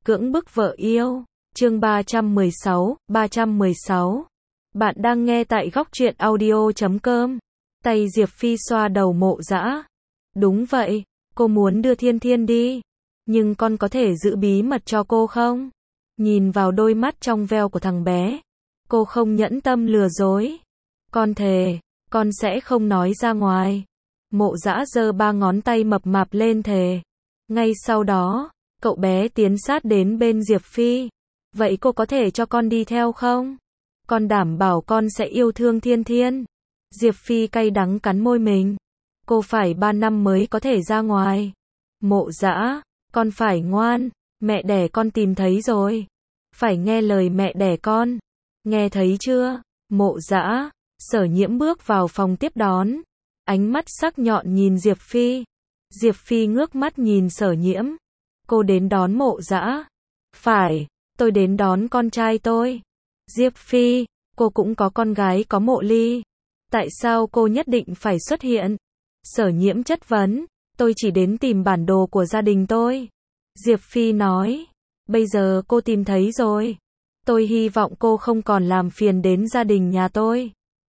Cưỡng bức vợ yêu. Chương 316. Bạn đang nghe tại góc truyện audio.com. Tay Diệp Phi xoa đầu Mộ Dã. Đúng vậy, cô muốn đưa Thiên Thiên đi. Nhưng con có thể giữ bí mật cho cô không? Nhìn vào đôi mắt trong veo của thằng bé. Cô không nhẫn tâm lừa dối. Con thề, con sẽ không nói ra ngoài. Mộ Dã giơ 3 ngón tay mập mạp lên thề. Ngay sau đó, cậu bé tiến sát đến bên Diệp Phi. Vậy cô có thể cho con đi theo không? Con đảm bảo con sẽ yêu thương Thiên Thiên. Diệp Phi cay đắng cắn môi mình. Cô phải 3 năm mới có thể ra ngoài. Mộ Dã, con phải ngoan. Mẹ đẻ con tìm thấy rồi. Phải nghe lời mẹ đẻ con. Nghe thấy chưa? Mộ Dã. Sở Nhiễm bước vào phòng tiếp đón. Ánh mắt sắc nhọn nhìn Diệp Phi. Diệp Phi ngước mắt nhìn Sở Nhiễm. Cô đến đón Mộ Dã. Phải, tôi đến đón con trai tôi. Diệp Phi, cô cũng có con gái có Mộ Ly. Tại sao cô nhất định phải xuất hiện? Sở Nhiễm chất vấn. Tôi chỉ đến tìm bản đồ của gia đình tôi. Diệp Phi nói. Bây giờ cô tìm thấy rồi. Tôi hy vọng cô không còn làm phiền đến gia đình nhà tôi.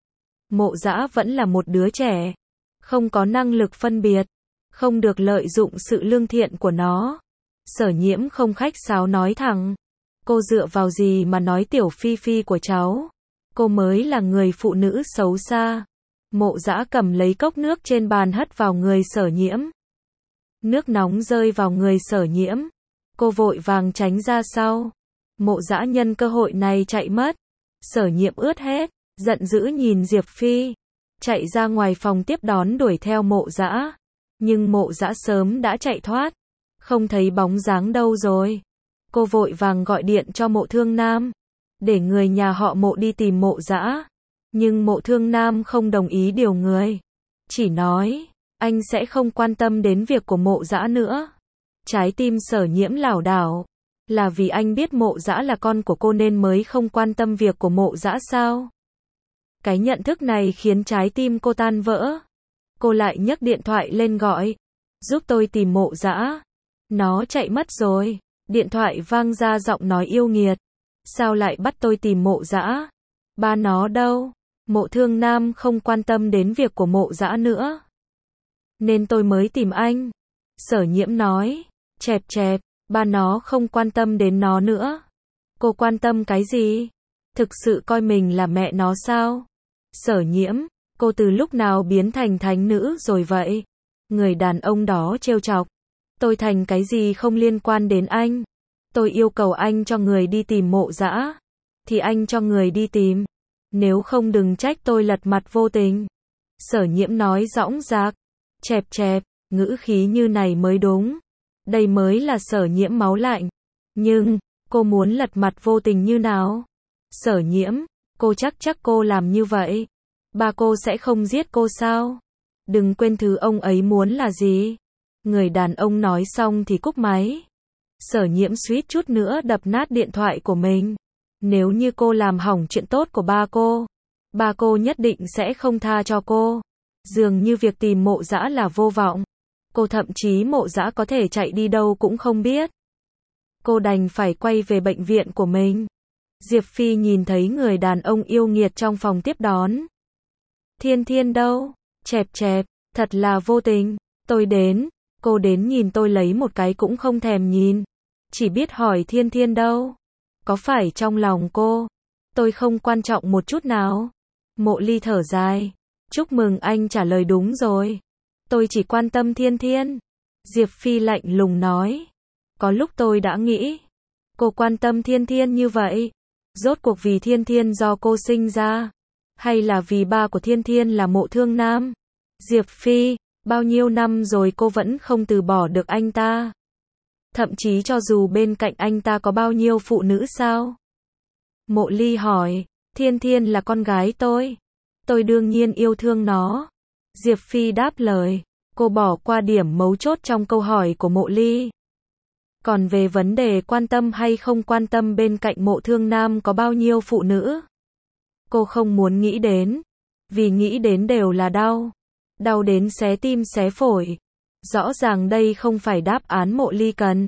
Mộ Dã vẫn là một đứa trẻ. Không có năng lực phân biệt. Không được lợi dụng sự lương thiện của nó. Sở Nhiễm không khách sáo nói thẳng. Cô dựa vào gì mà nói Tiểu Phi Phi của cháu? Cô mới là người phụ nữ xấu xa. Mộ Dã cầm lấy cốc nước trên bàn hất vào người Sở Nhiễm. Nước nóng rơi vào người Sở Nhiễm. Cô vội vàng tránh ra sau. Mộ Dã nhân cơ hội này chạy mất. Sở Nhiễm ướt hết, giận dữ nhìn Diệp Phi. Chạy ra ngoài phòng tiếp đón đuổi theo Mộ Dã. Nhưng Mộ Dã sớm đã chạy thoát. Không thấy bóng dáng đâu rồi. Cô vội vàng gọi điện cho Mộ Thương Nam. Để người nhà họ Mộ đi tìm Mộ Dã. Nhưng Mộ Thương Nam không đồng ý điều người. Chỉ nói, anh sẽ không quan tâm đến việc của Mộ Dã nữa. Trái tim Sở Nhiễm lảo đảo. Là vì anh biết Mộ Dã là con của cô nên mới không quan tâm việc của Mộ Dã sao? Cái nhận thức này khiến trái tim cô tan vỡ. Cô lại nhấc điện thoại lên gọi. Giúp tôi tìm Mộ Dã. Nó chạy mất rồi. Điện thoại vang ra giọng nói yêu nghiệt. Sao lại bắt tôi tìm Mộ Dã? Ba nó đâu? Mộ Thương Nam không quan tâm đến việc của Mộ Dã nữa. Nên tôi mới tìm anh. Sở Nhiễm nói. Chẹp chẹp, ba nó không quan tâm đến nó nữa. Cô quan tâm cái gì? Thực sự coi mình là mẹ nó sao? Sở Nhiễm, cô từ lúc nào biến thành thánh nữ rồi vậy? Người đàn ông đó trêu chọc. Tôi thành cái gì không liên quan đến anh. Tôi yêu cầu anh cho người đi tìm Mộ Dã. Thì anh cho người đi tìm. Nếu không đừng trách tôi lật mặt vô tình. Sở Nhiễm nói dõng dạc. Chẹp chẹp, ngữ khí như này mới đúng. Đây mới là Sở Nhiễm máu lạnh. Nhưng, cô muốn lật mặt vô tình như nào? Sở Nhiễm, cô chắc cô làm như vậy. Ba cô sẽ không giết cô sao? Đừng quên thứ ông ấy muốn là gì? Người đàn ông nói xong thì cúp máy. Sở Nhiễm suýt chút nữa đập nát điện thoại của mình. Nếu như cô làm hỏng chuyện tốt của ba cô nhất định sẽ không tha cho cô. Dường như việc tìm Mộ Dã là vô vọng. Cô thậm chí Mộ Dã có thể chạy đi đâu cũng không biết. Cô đành phải quay về bệnh viện của mình. Diệp Phi nhìn thấy người đàn ông yêu nghiệt trong phòng tiếp đón. Thiên Thiên đâu? Chẹp chẹp, thật là vô tình. Tôi đến, cô đến nhìn tôi lấy một cái cũng không thèm nhìn. Chỉ biết hỏi Thiên Thiên đâu? Có phải trong lòng cô? Tôi không quan trọng một chút nào. Mộ Ly thở dài. Chúc mừng anh trả lời đúng rồi. Tôi chỉ quan tâm Thiên Thiên. Diệp Phi lạnh lùng nói. Có lúc tôi đã nghĩ. Cô quan tâm Thiên Thiên như vậy. Rốt cuộc vì Thiên Thiên do cô sinh ra. Hay là vì ba của Thiên Thiên là Mộ Thương Nam? Diệp Phi, bao nhiêu năm rồi cô vẫn không từ bỏ được anh ta. Thậm chí cho dù bên cạnh anh ta có bao nhiêu phụ nữ sao? Mộ Ly hỏi. Thiên Thiên là con gái tôi. Tôi đương nhiên yêu thương nó. Diệp Phi đáp lời. Cô bỏ qua điểm mấu chốt trong câu hỏi của Mộ Ly. Còn về vấn đề quan tâm hay không quan tâm bên cạnh Mộ Thương Nam có bao nhiêu phụ nữ, cô không muốn nghĩ đến. Vì nghĩ đến đều là đau. Đau đến xé tim xé phổi. Rõ ràng đây không phải đáp án Mộ Ly cần.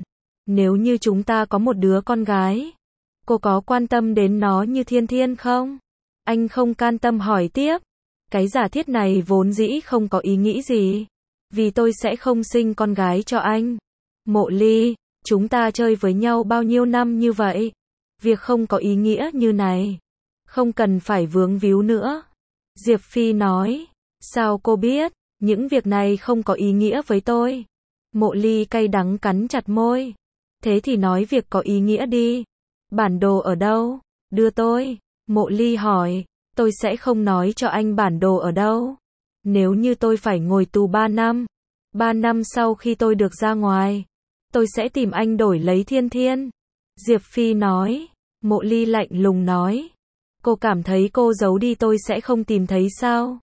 Nếu như chúng ta có một đứa con gái, cô có quan tâm đến nó như Thiên Thiên không? Anh không can tâm hỏi tiếp. Cái giả thiết này vốn dĩ không có ý nghĩ gì. Vì tôi sẽ không sinh con gái cho anh. Mộ Ly, chúng ta chơi với nhau bao nhiêu năm như vậy? Việc không có ý nghĩa như này. Không cần phải vướng víu nữa. Diệp Phi nói. Sao cô biết? Những việc này không có ý nghĩa với tôi. Mộ Ly cay đắng cắn chặt môi. Thế thì nói việc có ý nghĩa đi. Bản đồ ở đâu? Đưa tôi. Mộ Ly hỏi. Tôi sẽ không nói cho anh bản đồ ở đâu. Nếu như tôi phải ngồi tù 3 năm. 3 năm sau khi tôi được ra ngoài, tôi sẽ tìm anh đổi lấy Thiên Thiên. Diệp Phi nói. Mộ Ly lạnh lùng nói. Cô cảm thấy cô giấu đi tôi sẽ không tìm thấy sao?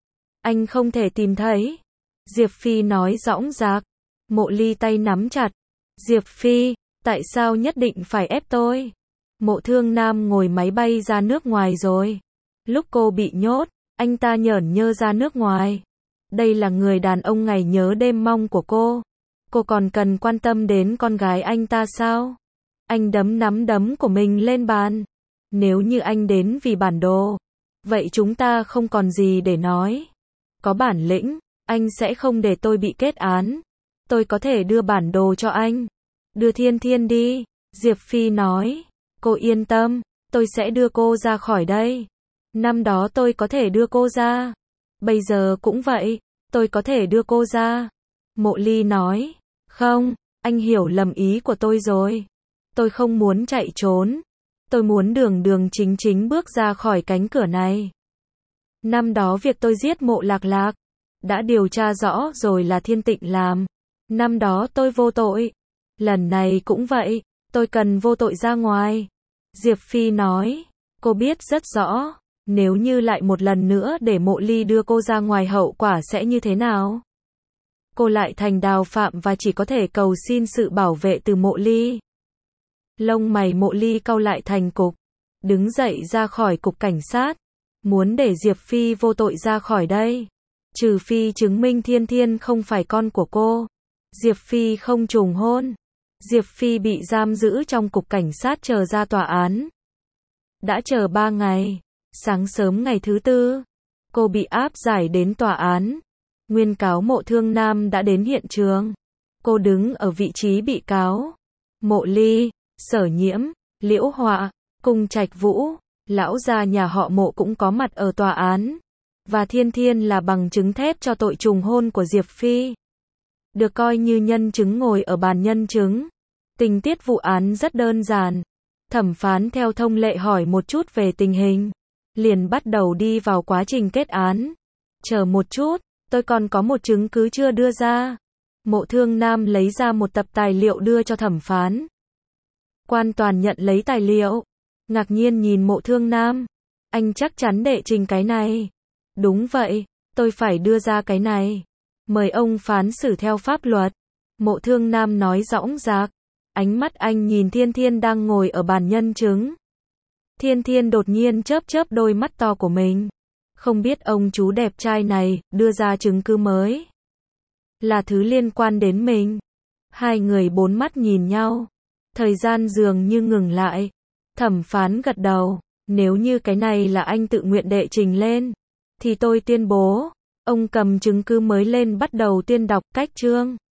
Anh không thể tìm thấy. Diệp Phi nói dõng dạc. Mộ Ly tay nắm chặt. Diệp Phi, tại sao nhất định phải ép tôi? Mộ Thương Nam ngồi máy bay ra nước ngoài rồi. Lúc cô bị nhốt, anh ta nhởn nhơ ra nước ngoài. Đây là người đàn ông ngày nhớ đêm mong của cô. Cô còn cần quan tâm đến con gái anh ta sao? Anh đấm nắm đấm của mình lên bàn. Nếu như anh đến vì bản đồ, vậy chúng ta không còn gì để nói. Có bản lĩnh, anh sẽ không để tôi bị kết án. Tôi có thể đưa bản đồ cho anh. Đưa Thiên Thiên đi, Diệp Phi nói. Cô yên tâm, tôi sẽ đưa cô ra khỏi đây. Năm đó tôi có thể đưa cô ra. Bây giờ cũng vậy, tôi có thể đưa cô ra. Mộ Ly nói. Không, anh hiểu lầm ý của tôi rồi. Tôi không muốn chạy trốn. Tôi muốn đường đường chính chính bước ra khỏi cánh cửa này. Năm đó việc tôi giết Mộ Lạc Lạc, đã điều tra rõ rồi là Thiên Tịnh làm. Năm đó tôi vô tội. Lần này cũng vậy, tôi cần vô tội ra ngoài. Diệp Phi nói. Cô biết rất rõ, nếu như lại một lần nữa để Mộ Ly đưa cô ra ngoài hậu quả sẽ như thế nào? Cô lại thành đào phạm và chỉ có thể cầu xin sự bảo vệ từ Mộ Ly. Lông mày Mộ Ly cau lại thành cục. Đứng dậy ra khỏi cục cảnh sát. Muốn để Diệp Phi vô tội ra khỏi đây. Trừ phi chứng minh Thiên Thiên không phải con của cô. Diệp Phi không trùng hôn. Diệp Phi bị giam giữ trong cục cảnh sát chờ ra tòa án. Đã chờ 3 ngày. Sáng sớm ngày thứ 4, cô bị áp giải đến tòa án. Nguyên cáo Mộ Thương Nam đã đến hiện trường. Cô đứng ở vị trí bị cáo. Mộ Ly, Sở Nhiễm, Liễu Họa, Cung Trạch Vũ, lão gia nhà họ Mộ cũng có mặt ở tòa án. Và Thiên Thiên là bằng chứng thép cho tội trùng hôn của Diệp Phi. Được coi như nhân chứng ngồi ở bàn nhân chứng. Tình tiết vụ án rất đơn giản. Thẩm phán theo thông lệ hỏi một chút về tình hình. Liền bắt đầu đi vào quá trình kết án. Chờ một chút, tôi còn có một chứng cứ chưa đưa ra. Mộ Thương Nam lấy ra một tập tài liệu đưa cho thẩm phán. Quan toàn nhận lấy tài liệu. Ngạc nhiên nhìn Mộ Thương Nam. Anh chắc chắn đệ trình cái này. Đúng vậy, tôi phải đưa ra cái này. Mời ông phán xử theo pháp luật. Mộ Thương Nam nói dõng dạc. Ánh mắt anh nhìn Thiên Thiên đang ngồi ở bàn nhân chứng. Thiên Thiên đột nhiên chớp chớp đôi mắt to của mình. Không biết ông chú đẹp trai này đưa ra chứng cứ mới là thứ liên quan đến mình. Hai người bốn mắt nhìn nhau. Thời gian dường như ngừng lại. Thẩm phán gật đầu. Nếu như cái này là anh tự nguyện đệ trình lên, thì tôi tuyên bố. Ông cầm chứng cứ mới lên bắt đầu tuyên đọc cách chương.